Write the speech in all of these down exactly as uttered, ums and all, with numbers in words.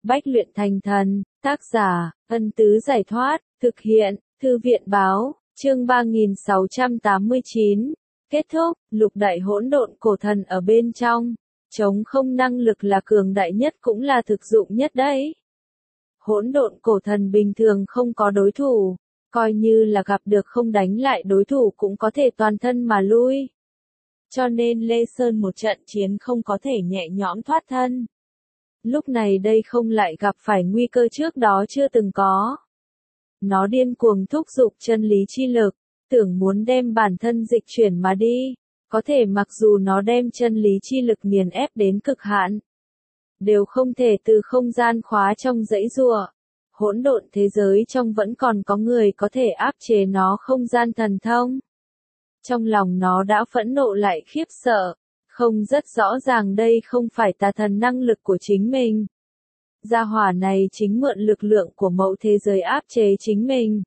Bách luyện thành thần, tác giả, Ân Tứ Giải Thoát, thực hiện, Thư viện Báo, chương ba nghìn sáu trăm tám mươi chín. Kết thúc, lục đại hỗn độn cổ thần ở bên trong. Trống không năng lực là cường đại nhất cũng là thực dụng nhất đấy. Hỗn độn cổ thần bình thường không có đối thủ, coi như là gặp được không đánh lại đối thủ cũng có thể toàn thân mà lui. Cho nên Lê Sơn một trận chiến không có thể nhẹ nhõm thoát thân. Lúc này đây không lại gặp phải nguy cơ trước đó chưa từng có. Nó điên cuồng thúc giục chân lý chi lực, tưởng muốn đem bản thân dịch chuyển mà đi. Có thể mặc dù nó đem chân lý chi lực nghiền ép đến cực hạn, đều không thể từ không gian khóa trong dãy rùa. Hỗn độn thế giới trong vẫn còn có người có thể áp chế nó không gian thần thông. Trong lòng nó đã phẫn nộ lại khiếp sợ, không rất rõ ràng đây không phải tà thần năng lực của chính mình. Gia hỏa này chính mượn lực lượng của mẫu thế giới áp chế chính mình.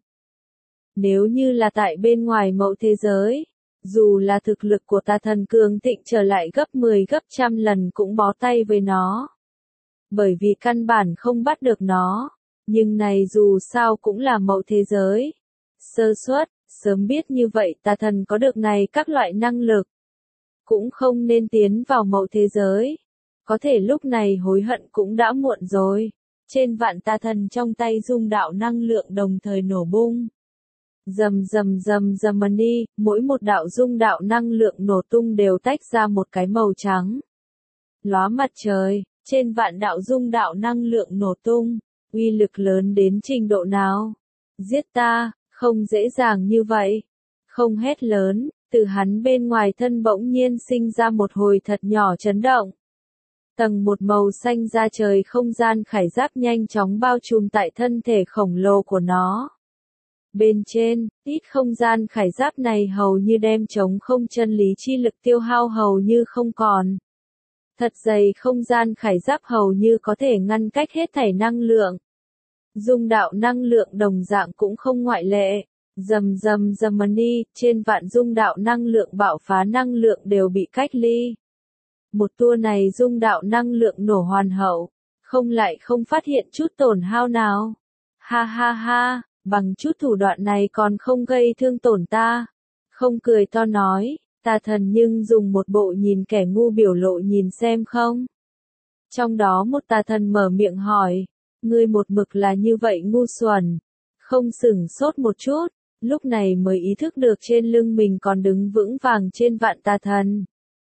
Nếu như là tại bên ngoài mẫu thế giới, dù là thực lực của tà thần cường thịnh trở lại gấp mười gấp trăm lần cũng bó tay với nó. Bởi vì căn bản không bắt được nó, nhưng này dù sao cũng là mẫu thế giới. Sơ suất, sớm biết như vậy tà thần có được này các loại năng lực, cũng không nên tiến vào mẫu thế giới. Có thể lúc này hối hận cũng đã muộn rồi. Trên vạn tà thần trong tay dung đạo năng lượng đồng thời nổ bung. Rầm rầm rầm rầm đi, mỗi một đạo dung đạo năng lượng nổ tung đều tách ra một cái màu trắng. Lóa mặt trời, trên vạn đạo dung đạo năng lượng nổ tung, uy lực lớn đến trình độ nào? Giết ta, không dễ dàng như vậy. Không hét lớn, từ hắn bên ngoài thân bỗng nhiên sinh ra một hồi thật nhỏ chấn động. Tầng một màu xanh ra trời không gian khải giáp nhanh chóng bao trùm tại thân thể khổng lồ của nó. Bên trên, ít không gian khải giáp này hầu như đem chống không chân lý chi lực tiêu hao hầu như không còn. Thật dày không gian khải giáp hầu như có thể ngăn cách hết thảy năng lượng. Dung đạo năng lượng đồng dạng cũng không ngoại lệ. Rầm rầm rầm đi, trên vạn dung đạo năng lượng bạo phá năng lượng đều bị cách ly. Một tua này dung đạo năng lượng nổ hoàn hậu, không lại không phát hiện chút tổn hao nào. Ha ha ha, bằng chút thủ đoạn này còn không gây thương tổn ta. Không cười to nói, tà thần nhưng dùng một bộ nhìn kẻ ngu biểu lộ nhìn xem không. Trong đó một tà thần mở miệng hỏi, ngươi một mực là như vậy ngu xuẩn, không sửng sốt một chút, lúc này mới ý thức được trên lưng mình còn đứng vững vàng trên vạn tà thần.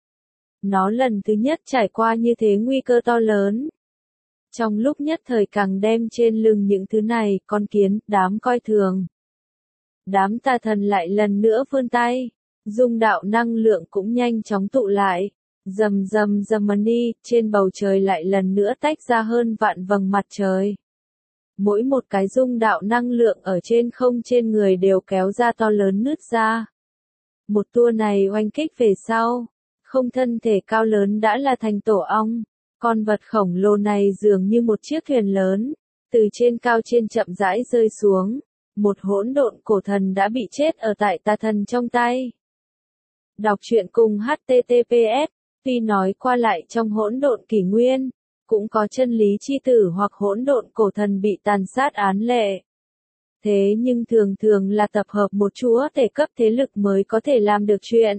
Nó lần thứ nhất trải qua như thế nguy cơ to lớn. Trong lúc nhất thời càng đem trên lưng những thứ này, con kiến, đám coi thường. Đám tà thần lại lần nữa vươn tay, dung đạo năng lượng cũng nhanh chóng tụ lại. Rầm rầm rầm đi, trên bầu trời lại lần nữa tách ra hơn vạn vầng mặt trời. Mỗi một cái dung đạo năng lượng ở trên không trên người đều kéo ra to lớn nứt ra. Một tua này oanh kích về sau, không thân thể cao lớn đã là thành tổ ong. Con vật khổng lồ này dường như một chiếc thuyền lớn, từ trên cao trên chậm rãi rơi xuống. Một hỗn độn cổ thần đã bị chết ở tại tà thần trong tay. Đọc truyện cùng H T T P S, tuy nói qua lại trong hỗn độn kỷ nguyên, cũng có chân lý chi tử hoặc hỗn độn cổ thần bị tàn sát án lệ. Thế nhưng thường thường là tập hợp một chúa tể cấp thế lực mới có thể làm được chuyện.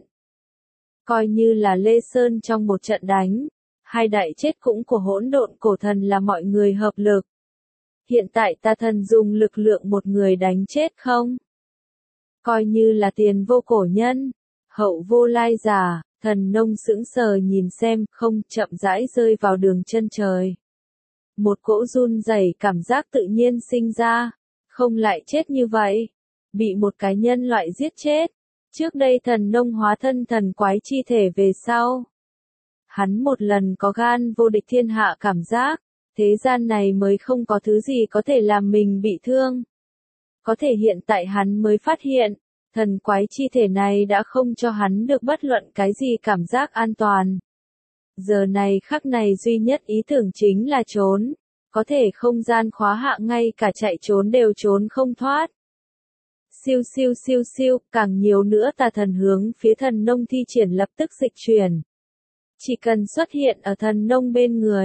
Coi như là Lê Sơn trong một trận đánh, hai đại chết cũng của hỗn độn cổ thần là mọi người hợp lực. Hiện tại tà thần dùng lực lượng một người đánh chết không? Coi như là tiền vô cổ nhân, hậu vô lai giả, thần nông sững sờ nhìn xem, không, chậm rãi rơi vào đường chân trời. Một cỗ run rẩy cảm giác tự nhiên sinh ra, không lại chết như vậy, bị một cái nhân loại giết chết. Trước đây thần nông hóa thân thần quái chi thể về sau. Hắn một lần có gan vô địch thiên hạ cảm giác, thế gian này mới không có thứ gì có thể làm mình bị thương. Có thể hiện tại hắn mới phát hiện, thần quái chi thể này đã không cho hắn được bất luận cái gì cảm giác an toàn. Giờ này khắc này duy nhất ý tưởng chính là trốn, có thể không gian khóa hạ ngay cả chạy trốn đều trốn không thoát. Siêu siêu siêu siêu, càng nhiều nữa tà thần hướng phía thần nông thi triển lập tức dịch chuyển. Chỉ cần xuất hiện ở thần nông bên người,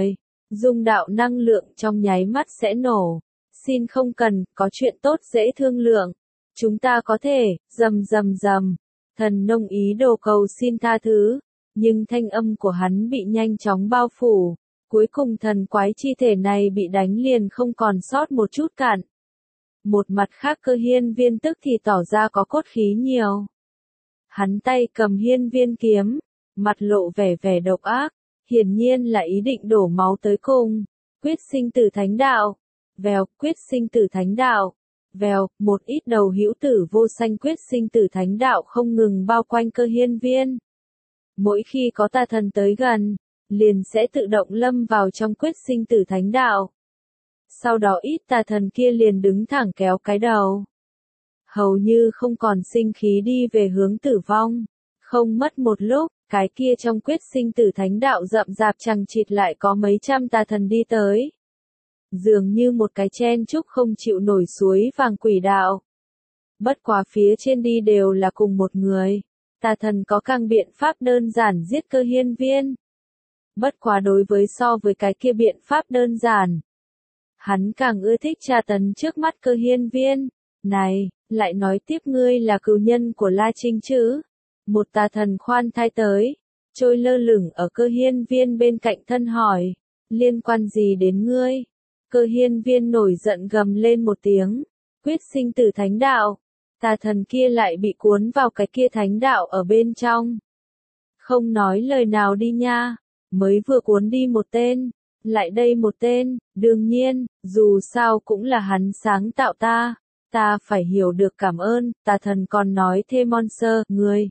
dung đạo năng lượng trong nháy mắt sẽ nổ. Xin không cần, có chuyện tốt dễ thương lượng. Chúng ta có thể, rầm rầm rầm. Thần nông ý đồ cầu xin tha thứ, nhưng thanh âm của hắn bị nhanh chóng bao phủ. Cuối cùng thần quái chi thể này bị đánh liền không còn sót một chút cạn. Một mặt khác Cơ Hiên Viên tức thì tỏ ra có cốt khí nhiều. Hắn tay cầm hiên viên kiếm, mặt lộ vẻ vẻ độc ác, hiển nhiên là ý định đổ máu tới cùng. Quyết sinh tử thánh đạo. Vèo, quyết sinh tử thánh đạo. Vèo, một ít đầu hữu tử vô sanh quyết sinh tử thánh đạo không ngừng bao quanh Cơ Hiên Viên. Mỗi khi có tà thần tới gần, liền sẽ tự động lâm vào trong quyết sinh tử thánh đạo. Sau đó ít tà thần kia liền đứng thẳng kéo cái đầu. Hầu như không còn sinh khí đi về hướng tử vong. Không mất một lúc, cái kia trong quyết sinh tử thánh đạo rậm rạp chằng chịt lại có mấy trăm tà thần đi tới. Dường như một cái chen chúc không chịu nổi suối vàng quỷ đạo. Bất quá phía trên đi đều là cùng một người. Tà thần có càng biện pháp đơn giản giết Cơ Hiên Viên. Bất quá đối với so với cái kia biện pháp đơn giản. Hắn càng ưa thích tra tấn trước mắt Cơ Hiên Viên. Này, lại nói tiếp ngươi là cừu nhân của La Trinh chứ? Một tà thần khoan thai tới, trôi lơ lửng ở Cơ Hiên Viên bên cạnh thân hỏi, liên quan gì đến ngươi? Cơ Hiên Viên nổi giận gầm lên một tiếng, quyết sinh tử thánh đạo. Tà thần kia lại bị cuốn vào cái kia thánh đạo ở bên trong. Không nói lời nào đi nha, mới vừa cuốn đi một tên, lại đây một tên, đương nhiên, dù sao cũng là hắn sáng tạo ta. Ta phải hiểu được cảm ơn, tà thần còn nói thêm Monster, ngươi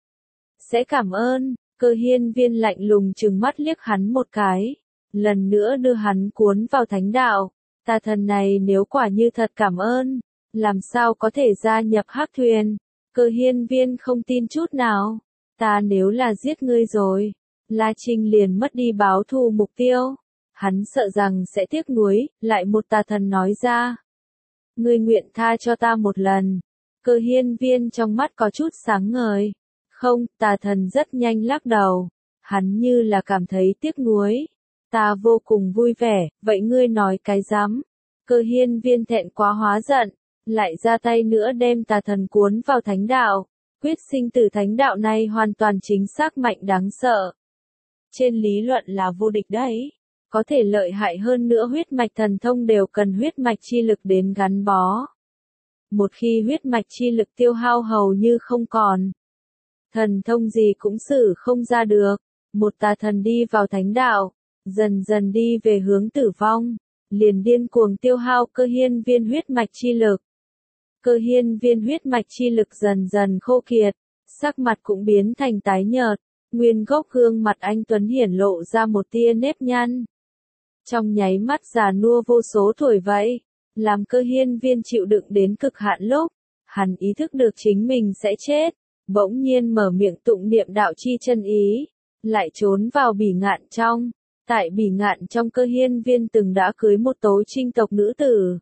sẽ cảm ơn. Cơ Hiên Viên lạnh lùng trừng mắt liếc hắn một cái, lần nữa đưa hắn cuốn vào thánh đạo. Tà thần này nếu quả như thật cảm ơn, làm sao có thể gia nhập hắc thuyền? Cơ Hiên Viên không tin chút nào. Ta nếu là giết ngươi rồi, La Trinh liền mất đi báo thù mục tiêu. Hắn sợ rằng sẽ tiếc nuối, lại một tà thần nói ra. Ngươi nguyện tha cho ta một lần. Cơ Hiên Viên trong mắt có chút sáng ngời. Không, tà thần rất nhanh lắc đầu. Hắn như là cảm thấy tiếc nuối. Ta vô cùng vui vẻ, vậy ngươi nói cái rắm. Cơ Hiên Viên thẹn quá hóa giận, lại ra tay nữa đem tà thần cuốn vào thánh đạo. Quyết sinh tử thánh đạo này hoàn toàn chính xác mạnh đáng sợ. Trên lý luận là vô địch đấy. Có thể lợi hại hơn nữa huyết mạch thần thông đều cần huyết mạch chi lực đến gắn bó. Một khi huyết mạch chi lực tiêu hao hầu như không còn, thần thông gì cũng sử không ra được. Một tà thần đi vào thánh đạo, dần dần đi về hướng tử vong, liền điên cuồng tiêu hao Cơ Hiên Viên huyết mạch chi lực. Cơ Hiên Viên huyết mạch chi lực dần dần khô kiệt, sắc mặt cũng biến thành tái nhợt, nguyên gốc gương mặt anh tuấn hiển lộ ra một tia nếp nhăn. Trong nháy mắt già nua vô số tuổi vậy, làm Cơ Hiên Viên chịu đựng đến cực hạn lúc, hắn ý thức được chính mình sẽ chết, bỗng nhiên mở miệng tụng niệm đạo chi chân ý, lại trốn vào bỉ ngạn trong. Tại bỉ ngạn trong Cơ Hiên Viên từng đã cưới một tố trinh tộc nữ tử.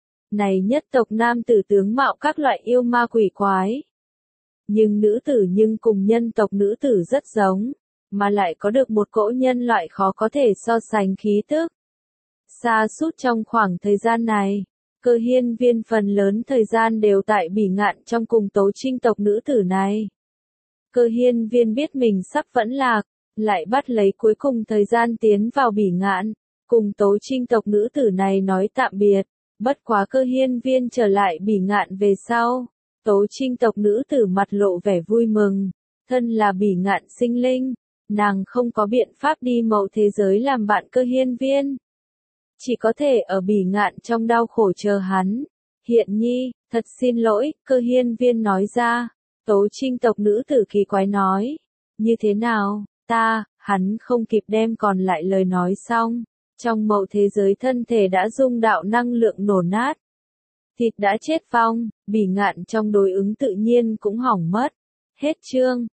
Này nhất tộc nam tử tướng mạo các loại yêu ma quỷ quái. Nhưng nữ tử nhưng cùng nhân tộc nữ tử rất giống, mà lại có được một cỗ nhân loại khó có thể so sánh khí tức. Xa suốt trong khoảng thời gian này, Cơ Hiên Viên phần lớn thời gian đều tại bỉ ngạn trong cùng tố trinh tộc nữ tử này. Cơ Hiên Viên biết mình sắp vẫn lạc, lại bắt lấy cuối cùng thời gian tiến vào bỉ ngạn, cùng tố trinh tộc nữ tử này nói tạm biệt. Bất quá Cơ Hiên Viên trở lại bỉ ngạn về sau, tố trinh tộc nữ tử mặt lộ vẻ vui mừng, thân là bỉ ngạn sinh linh, nàng không có biện pháp đi mậu thế giới làm bạn Cơ Hiên Viên. Chỉ có thể ở bỉ ngạn trong đau khổ chờ hắn. Hiện nhi, thật xin lỗi, Cơ Hiên Viên nói ra. Tố trinh tộc nữ tử kỳ quái nói. Như thế nào, ta, hắn không kịp đem còn lại lời nói xong. Trong mậu thế giới thân thể đã dung đạo năng lượng nổ nát. Thịt đã chết phong, bỉ ngạn trong đối ứng tự nhiên cũng hỏng mất. Hết chương.